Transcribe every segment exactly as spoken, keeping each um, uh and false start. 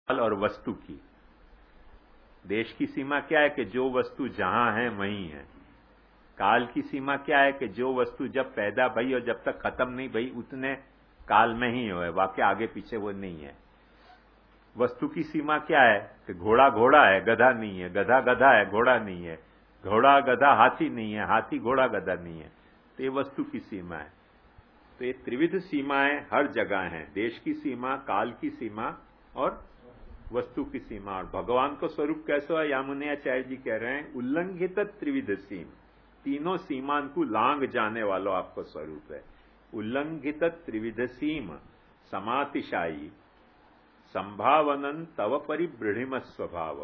काल और वस्तु की। देश की सीमा क्या है कि जो वस्तु जहां है वहीं है। काल की सीमा क्या है कि जो वस्तु जब पैदा भई और जब तक खत्म नहीं भई उतने काल में ही हो है, वाकई आगे पीछे वो नहीं है। वस्तु की सीमा क्या है कि घोड़ा घोड़ा है, गधा नहीं है, गधा गधा है, घोड़ा नहीं है, घोड़ा गधा हाथी नहीं है, हाथी घोड़ा गधा नहीं है। तो ये वस्तु की सीमा है। तो ये त्रिविध सीमाएं हर जगह हैं, देश की सीमा, काल की सीमा और वस्तु की सीमा। और भगवान को स्वरूप कैसे है, यामुनेयाचार्य जी कह रहे हैं उल्लंघित त्रिविध सीम, तीनों सीमान को लांग जाने वालों आपको स्वरूप है। उल्लंघित त्रिविध सीम समातिशाई संभावनन तव परिबृढ़िम स्वभाव।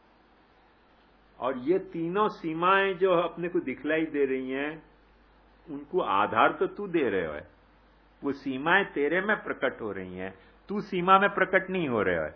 और ये तीनों सीमाएं जो अपने को दिखलाई दे रही हैं उनको आधार तो तू दे रहे हो, वो सीमाएं तेरे में प्रकट हो रही हैं, तू सीमा में प्रकट नहीं हो रहे हो।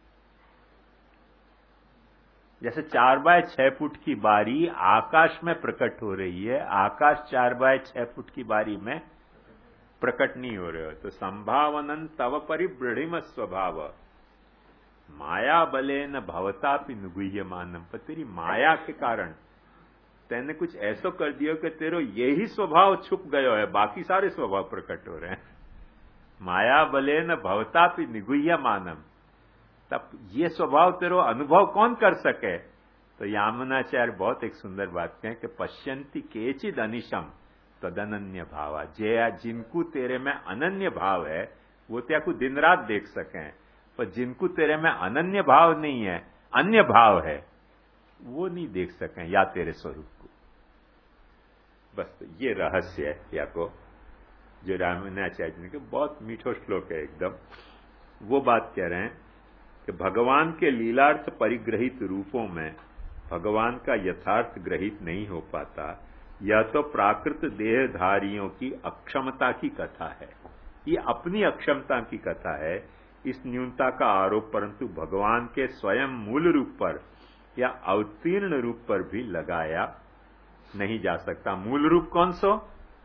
जैसे चार बाय छह फुट की बारी आकाश में प्रकट हो रही है, आकाश चार बाय छह फुट की बारी में प्रकट नहीं हो रहे हो। तो संभावनन तव परिबृढ़िम स्वभाव माया बले न भवतापि नुगुह्य मानम। पर तेरी माया के कारण तेने कुछ ऐसा कर दिया कि तेरो यही स्वभाव छुप गयो है, बाकी सारे स्वभाव प्रकट हो रहे हैं। माया बले न भवतापि निगुह्य मानम, तब ये स्वभाव तेरो अनुभव कौन कर सके। तो यामुनाचार्य बहुत एक सुंदर बात कहें कि पश्यंती केचिद अनिशम तदनन्य भावा। जे जिनको तेरे में अनन्य भाव है वो त्या को दिन रात देख सकें, पर जिनको तेरे में अनन्य भाव नहीं है, अन्य भाव है, वो नहीं देख सकें या तेरे स्वरूप को। बस तो ये रहस्य है या को जो यामुनाचार्य जी ने बहुत मीठो श्लोक है एकदम। वो बात कह रहे हैं कि भगवान के लीलार्थ परिग्रहित रूपों में भगवान का यथार्थ ग्रहित नहीं हो पाता। यह तो प्राकृत देहधारियों की अक्षमता की कथा है, ये अपनी अक्षमता की कथा है, इस न्यूनता का आरोप परंतु भगवान के स्वयं मूल रूप पर या अवतीर्ण रूप पर भी लगाया नहीं जा सकता। मूल रूप कौन सो?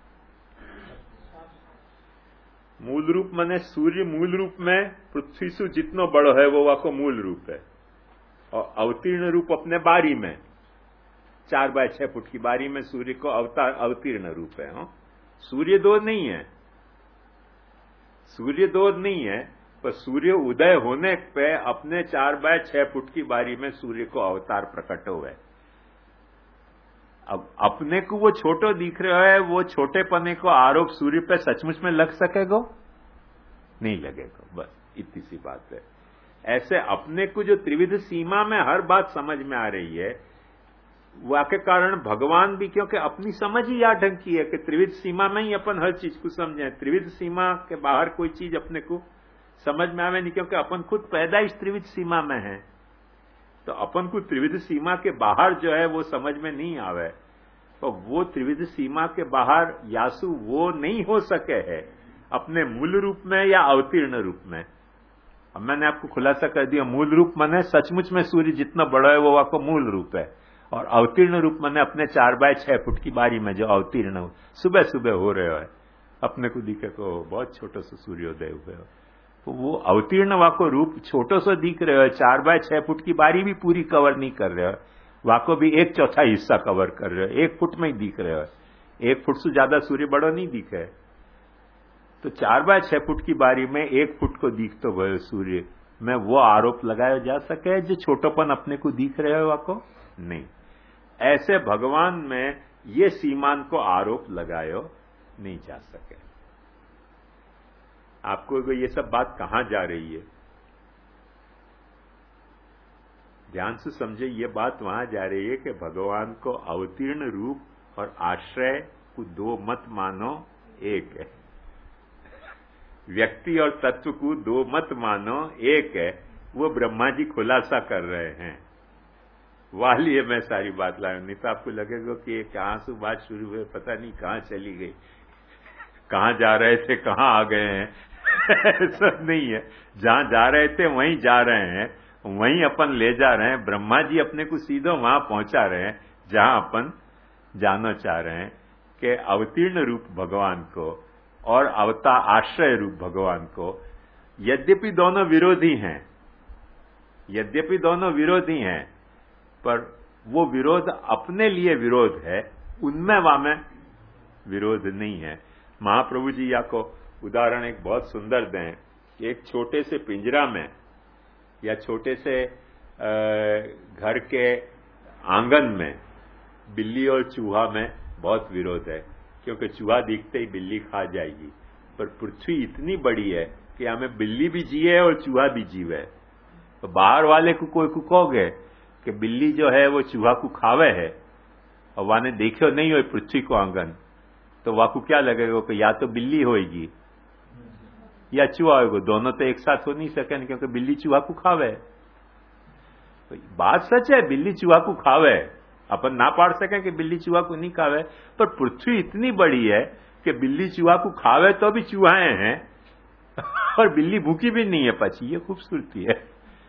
मूल रूप माने सूर्य मूल रूप में पृथ्वी से जितना बड़ो है वो वाको मूल रूप है। और अवतीर्ण रूप अपने बारी में चार बाय छह फुट की बारी में सूर्य को अवतार अवतीर्ण रूप है। हो? सूर्य दो नहीं है, सूर्य दो नहीं है, पर सूर्य उदय होने पे अपने चार बाय छह फुट की बारी में सूर्य को अवतार प्रकट हुए। अब अपने को वो छोटो दिख रहा है, वो छोटे पने को आरोप सूर्य पे सचमुच में लग सकेगा? नहीं लगेगा। बस इतनी सी बात है। ऐसे अपने को जो त्रिविध सीमा में हर बात समझ में आ रही है, वाके कारण भगवान भी, क्योंकि अपनी समझ ही या ढंग की है कि त्रिविध सीमा में ही अपन हर चीज को समझें, त्रिविध सीमा के बाहर कोई चीज अपने को समझ में आवे नहीं, क्योंकि अपन खुद पैदा इस त्रिविध सीमा में है। तो अपन को त्रिविध सीमा के बाहर जो है वो समझ में नहीं आवे, तो वो त्रिविध सीमा के बाहर यासु वो नहीं हो सके है अपने मूल रूप में या अवतीर्ण रूप में। अब मैंने आपको खुलासा कर दिया, मूल रूप माने सचमुच में सूर्य जितना बड़ा है वो आपको मूल रूप है, और अवतीर्ण रूप माने अपने चार बाय छह फुट की बारी में जो अवतीर्ण हो सुबह सुबह हो रहे हो, अपने को दिखे तो बहुत छोटा सा सूर्योदय हुए हो, तो वो अवतीर्ण वाको रूप छोटो सा दिख रहे हो। चार बाय छह फुट की बारी भी पूरी कवर नहीं कर रहे हो, वाको भी एक चौथा हिस्सा कवर कर रहे हो, एक फुट में ही दिख रहे हो, एक फुट से ज्यादा सूर्य बड़ा नहीं दिखे। तो चार बाय छह फुट की बारी में एक फुट को दिख तो वह सूर्य में वो आरोप लगाया जा सके जो छोटोपन अपने को दिख रहे हो वाको नहीं। ऐसे भगवान में ये सीमान को आरोप लगायो नहीं जा सके। आपको ये सब बात कहां जा रही है, ध्यान से समझे। ये बात वहां जा रही है कि भगवान को अवतीर्ण रूप और आश्रय को दो मत मानो, एक है। व्यक्ति और तत्व को दो मत मानो, एक है। वो ब्रह्मा जी खुलासा कर रहे हैं। वालिए मैं सारी बात लाया, नहीं तो आपको लगेगा कि ये कहां से बात शुरू हुई, पता नहीं कहां चली गई, कहां जा रहे थे कहां आ गए हैं। ऐसा नहीं है, जहां जा रहे थे वहीं जा रहे हैं, वहीं अपन ले जा रहे हैं। ब्रह्मा जी अपने को सीधो वहां पहुंचा रहे हैं जहां अपन जाना चाह रहे हैं कि अवतीर्ण रूप भगवान को और अवतार आश्रय रूप भगवान को, यद्यपि दोनों विरोधी हैं, यद्यपि दोनों विरोधी हैं, पर वो विरोध अपने लिए विरोध है, उनमें वामे विरोध नहीं है। महाप्रभु जी या को उदाहरण एक बहुत सुंदर दें कि एक छोटे से पिंजरा में या छोटे से घर के आंगन में बिल्ली और चूहा में बहुत विरोध है, क्योंकि चूहा दिखते ही बिल्ली खा जाएगी। पर पृथ्वी इतनी बड़ी है कि हमें बिल्ली भी जिए और चूहा भी जीवे। तो बाहर वाले को कोई को कहोगे कि बिल्ली जो है वो चूहा को खावे है, और वाने देखो नहीं हो पृथ्वी को आंगन, तो वाकू क्या लगेगा कि या तो बिल्ली होगी या चूहा होगा, दोनों तो एक साथ हो नहीं सके, क्योंकि बिल्ली चूहा को खावे। तो बात सच है, बिल्ली चूहा को खावे, अपन ना पाड़ सके कि बिल्ली चूहा को नहीं खावे, पर पृथ्वी इतनी बड़ी है कि बिल्ली चूहा को खावे तो भी चूहाएं हैं और बिल्ली भूखी भी नहीं है पाची। ये खूबसूरती है।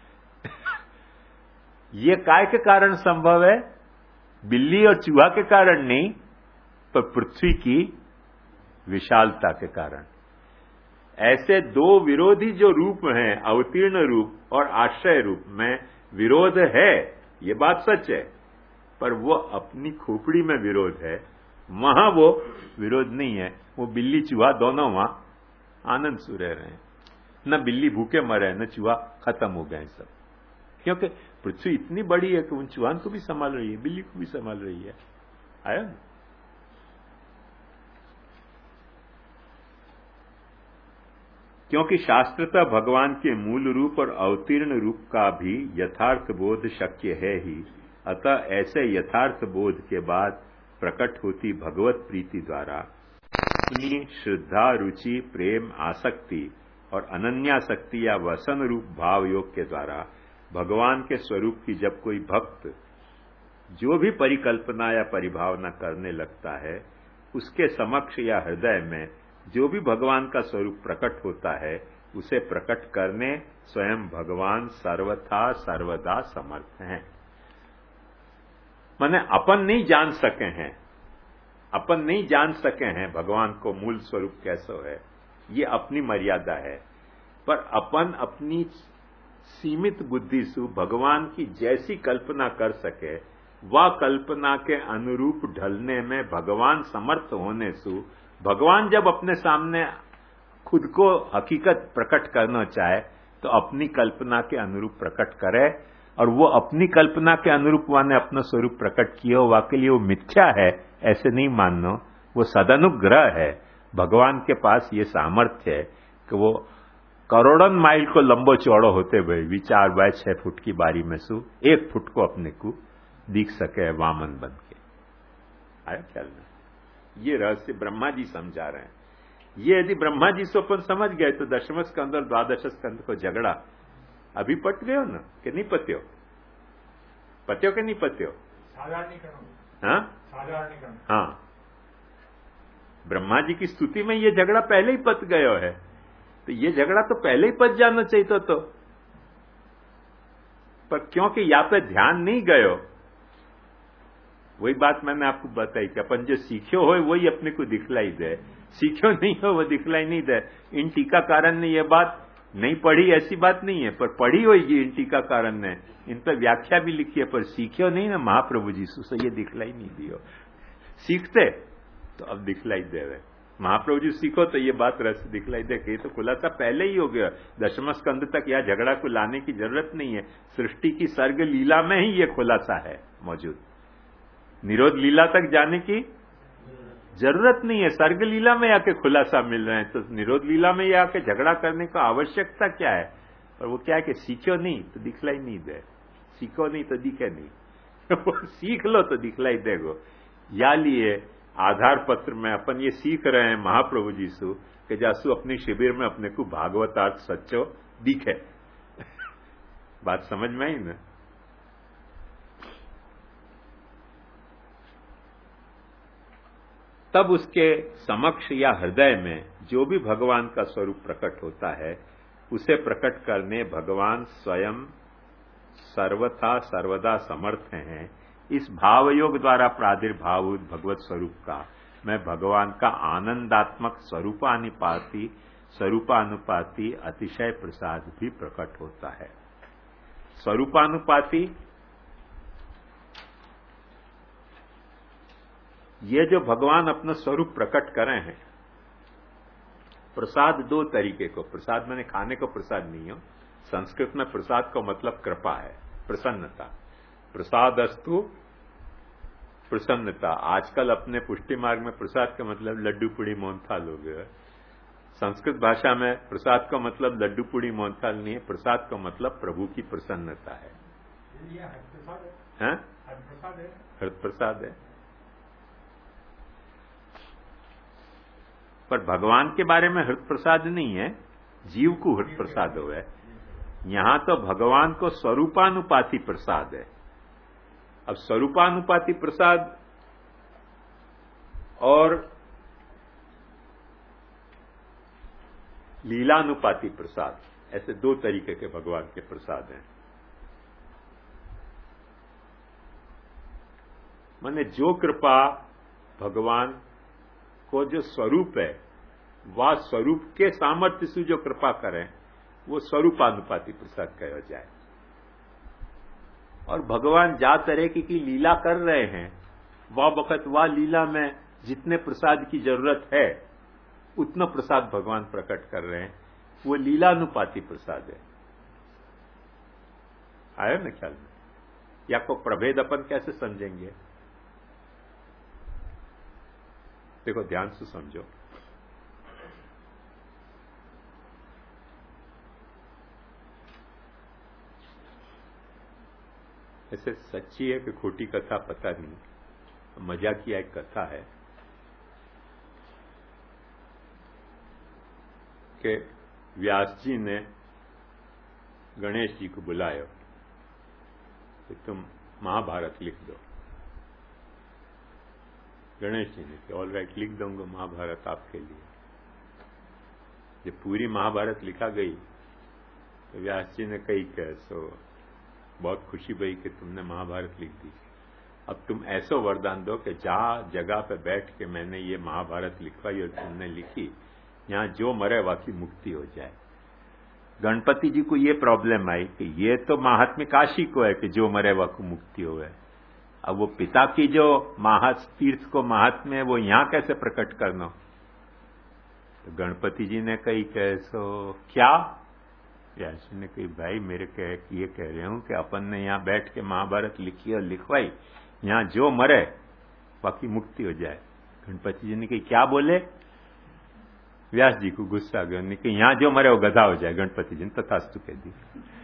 ये काय के कारण संभव है? बिल्ली और चूहा के कारण नहीं, पर पृथ्वी की विशालता के कारण। ऐसे दो विरोधी जो रूप हैं, अवतीर्ण रूप और आश्रय रूप में विरोध है, ये बात सच है, पर वो अपनी खोपड़ी में विरोध है, वहां वो विरोध नहीं है। वो बिल्ली चूहा दोनों वहां आनंद से रह रहे हैं, न बिल्ली भूखे मरे न चूहा खत्म हो गए सब, क्योंकि पृथ्वी इतनी बड़ी है कि उन चूहान को भी संभाल रही है, बिल्ली को भी संभाल रही है। आया ना? क्योंकि शास्त्रतः भगवान के मूल रूप और अवतीर्ण रूप का भी यथार्थ बोध शक्य है ही, अतः ऐसे यथार्थ बोध के बाद प्रकट होती भगवत प्रीति द्वारा अपनी श्रद्धा, रुचि, प्रेम, आसक्ति और अनन्यासक्ति या वसन रूप भाव योग के द्वारा भगवान के स्वरूप की जब कोई भक्त जो भी परिकल्पना या परिभावना करने लगता है, उसके समक्ष या हृदय में जो भी भगवान का स्वरूप प्रकट होता है, उसे प्रकट करने स्वयं भगवान सर्वथा सर्वदा समर्थ हैं। माने अपन नहीं जान सके हैं, अपन नहीं जान सके हैं भगवान को मूल स्वरूप कैसा है, ये अपनी मर्यादा है, पर अपन अपनी सीमित बुद्धि से भगवान की जैसी कल्पना कर सके, वह कल्पना के अनुरूप ढलने में भगवान समर्थ होने से भगवान जब अपने सामने खुद को हकीकत प्रकट करना चाहे तो अपनी कल्पना के अनुरूप प्रकट करे, और वो अपनी कल्पना के अनुरूप वाने अपना स्वरूप प्रकट किया, वाके लिए वो मिथ्या है ऐसे नहीं मानना, वो सदानुग्रह है। भगवान के पास ये सामर्थ्य है कि वो करोड़ों माइल को लंबो चौड़ो होते हुए विचार बाय छह फुट की बारी में सु एक फुट को अपने को दिख सके वामन बन के। आया ख्याल में? ये रहस्य ब्रह्मा जी समझा रहे हैं। ये यदि ब्रह्मा जी से अपन समझ गए तो दशम स्कंद और द्वादश स्कंद को झगड़ा अभी पट गए हो ना कि नहीं पत्यो? पत्यो कि नहीं पत्यो? हाँ हाँ, ब्रह्मा जी की स्तुति में ये झगड़ा पहले ही पत गयो है, तो ये झगड़ा तो पहले ही पत जाना चाहिए तो, तो। पर क्योंकि यहाँ पे ध्यान नहीं गयो, वही बात मैंने आपको बताई कि अपन जो सीखो हो वही अपने को दिखलाई दे, सीखो नहीं हो वो दिखलाई नहीं दे। इन टीकाकारण ने ये बात नहीं पढ़ी ऐसी बात नहीं है, पर पढ़ी होगी इन टीकाकारण ने, इन पर व्याख्या भी लिखी है, पर सीखो नहीं ना महाप्रभु जी से ये दिखलाई नहीं दियो। सीखते तो अब दिखलाई दे रहे महाप्रभु जी, सीखो तो ये बात रस दिखलाई दे कि तो खुलासा पहले ही हो गया। दशम स्कंद तक यह झगड़ा को लाने की जरूरत नहीं है, सृष्टि की सर्ग लीला में ही ये खुलासा है मौजूद। निरोध लीला तक जाने की जरूरत नहीं है, सर्ग लीला में आके खुलासा मिल रहे हैं, तो निरोध लीला में आके झगड़ा करने का आवश्यकता क्या है? और वो क्या है कि सीखो नहीं तो दिखलाई नहीं दे, सीखो नहीं तो दिखे नहीं सीख लो तो दिखलाई देगो। या लिए आधार पत्र में अपन ये सीख रहे हैं महाप्रभु जी से कि जासु अपनी शिविर में अपने को भागवतार्थ सच्चो दिखे बात समझ में आई ना? तब उसके समक्ष या हृदय में जो भी भगवान का स्वरूप प्रकट होता है, उसे प्रकट करने भगवान स्वयं सर्वथा सर्वदा समर्थ हैं। इस भावयोग द्वारा प्रादुर्भाव भगवत स्वरूप का मैं भगवान का आनंदात्मक स्वरूपानुपाती स्वरूपानुपाती अतिशय प्रसाद भी प्रकट होता है। स्वरूपानुपाती, ये जो भगवान अपना स्वरूप प्रकट करे हैं, प्रसाद दो तरीके को, प्रसाद मैंने खाने को प्रसाद नहीं हो, संस्कृत में प्रसाद का मतलब कृपा है, प्रसन्नता। प्रसादस्तु प्रसन्नता। आजकल अपने पुष्टि मार्ग में प्रसाद का मतलब लड्डू पुड़ी मोहनथाल हो गया। संस्कृत भाषा में प्रसाद का मतलब लड्डू पुड़ी मोहनथाल नहीं है, प्रसाद का मतलब प्रभु की प्रसन्नता है। हृत प्रसाद है। पर भगवान के बारे में हृत प्रसाद नहीं है, जीव को हृत प्रसाद हो है। यहां तो भगवान को स्वरूपानुपाती प्रसाद है। अब स्वरूपानुपाती प्रसाद और लीलानुपाती प्रसाद, ऐसे दो तरीके के भगवान के प्रसाद हैं। माने जो कृपा भगवान को जो स्वरूप है, वह स्वरूप के सामर्थ्य से जो कृपा करें, वो स्वरूपानुपाती प्रसाद कहा जाए। और भगवान जा तरह की, की लीला कर रहे हैं, वह वक्त वह लीला में जितने प्रसाद की जरूरत है उतना प्रसाद भगवान प्रकट कर रहे हैं, वो लीलानुपाती प्रसाद है। आया ना ख्याल में? या को प्रभेद अपन कैसे समझेंगे? देखो ध्यान से समझो। ऐसे सच्ची है कि खोटी कथा पता नहीं, मजाक की एक कथा है कि व्यास जी ने गणेश जी को बुलाया कि तुम महाभारत लिख दो। गणेश जी ने कि ऑल राइट, लिख दूंगा महाभारत आपके लिए। जब पूरी महाभारत लिखा गई तो व्यास जी ने कही कि सो बहुत खुशी भई कि तुमने महाभारत लिख दी। अब तुम ऐसा वरदान दो कि जहां जगह पे बैठ के मैंने ये महाभारत लिखवाई और तुमने लिखी, यहां जो मरे वाकी मुक्ति हो जाए। गणपति जी को ये प्रॉब्लम आई कि ये तो महात्म्य काशी को है कि जो मरे वाको मुक्ति हो। अब वो पिता की जो महात तीर्थ को महात्म्य है, वो यहां कैसे प्रकट करना? तो गणपति जी ने कही कैसो क्या? व्यास ने कही भाई मेरे कह ये कह रहे हूं कि अपन ने यहां बैठ के महाभारत लिखी और लिखवाई, यहां जो मरे बाकी मुक्ति हो जाए। गणपति जी ने कही क्या बोले? व्यास जी को गुस्सा आ गया, उन्होंने कहा यहां जो मरे वो गधा हो जाए। गणपति जी ने तथास्तु कह दी।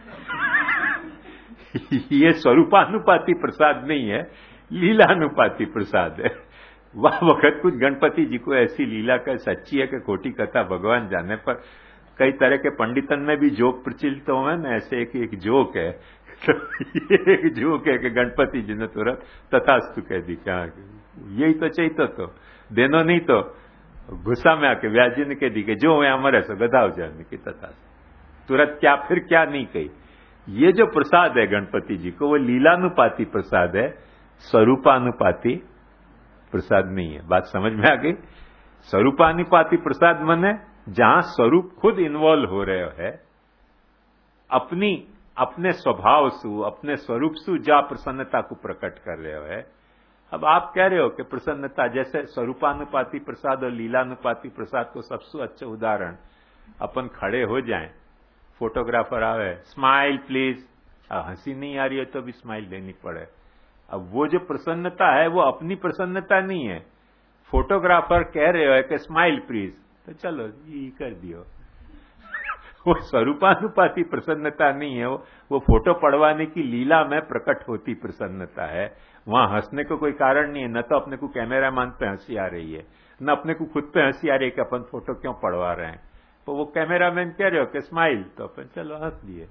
ये स्वरूपानुपाती प्रसाद नहीं है, लीलानुपाती प्रसाद है। वह वक्त कुछ गणपति जी को ऐसी लीला का, सच्ची है कि खोटी कथा भगवान जाने, पर कई तरह के पंडितन में भी जोक प्रचलित हुए ना, ऐसे एक, एक जोक है तो ये एक जोक है कि गणपति जी ने तुरंत तथास्तु कह दी। क्या यही तो चाहिए तो, तो देनो नहीं तो गुस्सा में आके व्यास जी ने कह दी कि जो है अमर ऐसा गधा हो जाने की तथास्तु। तुरंत क्या फिर क्या नहीं कही। ये जो प्रसाद है गणपति जी को, वो लीलानुपाती प्रसाद है, स्वरूपानुपाती प्रसाद नहीं है। बात समझ में आ गई? स्वरूपानुपाती प्रसाद माने जहां स्वरूप खुद इन्वॉल्व हो रहे है, अपनी अपने स्वभाव सु, अपने स्वरूप सु जा प्रसन्नता को प्रकट कर रहे है। अब आप कह रहे हो कि प्रसन्नता, जैसे स्वरूपानुपाती प्रसाद और लीलानुपाती प्रसाद को सबसे अच्छा उदाहरण, अपन खड़े हो जाएं, फोटोग्राफर आवे, स्माइल प्लीज, हंसी नहीं आ रही है तो भी स्माइल देनी पड़े। अब वो जो प्रसन्नता है वो अपनी प्रसन्नता नहीं है। फोटोग्राफर कह रहे हो कि स्माइल प्लीज, तो चलो ये कर दियो। वो स्वरूपानुपाती प्रसन्नता नहीं है, वो वो फोटो पड़वाने की लीला में प्रकट होती प्रसन्नता है। वहां हंसने को कोई कारण नहीं है, न तो अपने को कैमरामैन पे हंसी आ रही है, न अपने को खुद पे हंसी आ रही है कि अपन फोटो क्यों पड़वा रहे हैं। तो वो कैमरामैन कह रहे हो कि स्माइल, तो अपन चलो हंस दिए।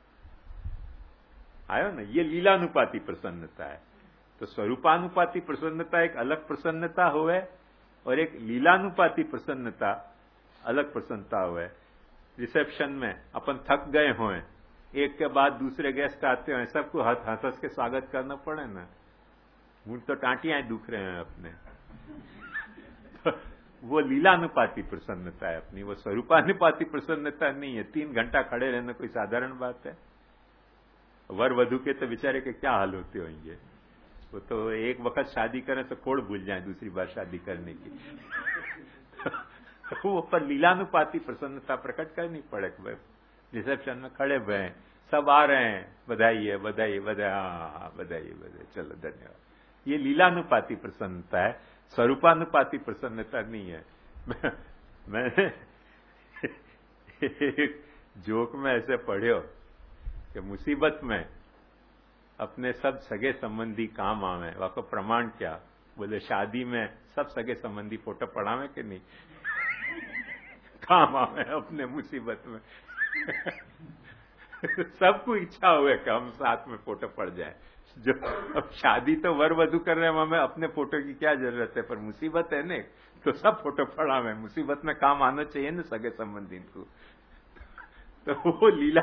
आयो ना, ये लीलानुपाती प्रसन्नता है। तो स्वरूपानुपाती प्रसन्नता एक अलग प्रसन्नता हुए और एक लीलानुपाती प्रसन्नता अलग प्रसन्नता हुए। रिसेप्शन में अपन थक गए हों, एक के बाद दूसरे गेस्ट आते हैं, सबको हंस हंस के स्वागत करना पड़े ना। मुझ तो टांटियां दुख रहे हैं अपने। तो वो लीलानुपाती प्रसन्नता है अपनी, वो स्वरूपानुपाती प्रसन्नता नहीं है। तीन घंटा खड़े रहना कोई साधारण बात है? वर वधु के तो बेचारे के क्या हाल होते होंगे। वो तो एक वक्त शादी करें तो कोड़ भूल जाए दूसरी बार शादी करने की। वो पर लीलानुपाती प्रसन्नता प्रकट करनी पड़े। रिसेप्शन में खड़े हुए हैं, सब आ रहे हैं, बधाई है बधाई बधाई, हाँ बधाई बधाई, चलो धन्यवाद। ये लीलानुपाती प्रसन्नता है, स्वरूपानुपाती प्रसन्नता नहीं है। मैंने एक जोक में ऐसे पढ़्यो कि मुसीबत में अपने सब सगे संबंधी काम आवे, वाको प्रमाण क्या? बोले शादी में सब सगे संबंधी फोटो पढ़ावे कि नहीं? काम आवे अपने मुसीबत में। सबको इच्छा हुए कि हम साथ में फोटो पड़ जाए। जो अब शादी तो वर वधु कर रहे हैं, हमें अपने फोटो की क्या जरूरत है, पर मुसीबत है ने तो सब फोटो पढ़ावे। मुसीबत में काम आना चाहिए ना सगे संबंधी को। तो वो लीला